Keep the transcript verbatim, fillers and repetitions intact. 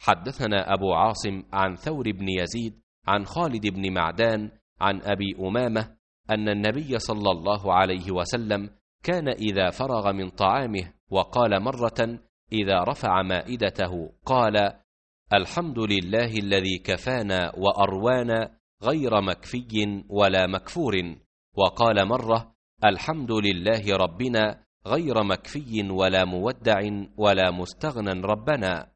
حدثنا أبو عاصم عن ثور بن يزيد عن خالد بن معدان عن أبي أمامة أن النبي صلى الله عليه وسلم كان إذا فرغ من طعامه وقال مرة إذا رفع مائدته قال: الحمد لله الذي كفانا وأروانا غير مكفي ولا مكفور، وقال مرة: الحمد لله ربنا غير مكفي ولا مودع ولا مستغنى ربنا.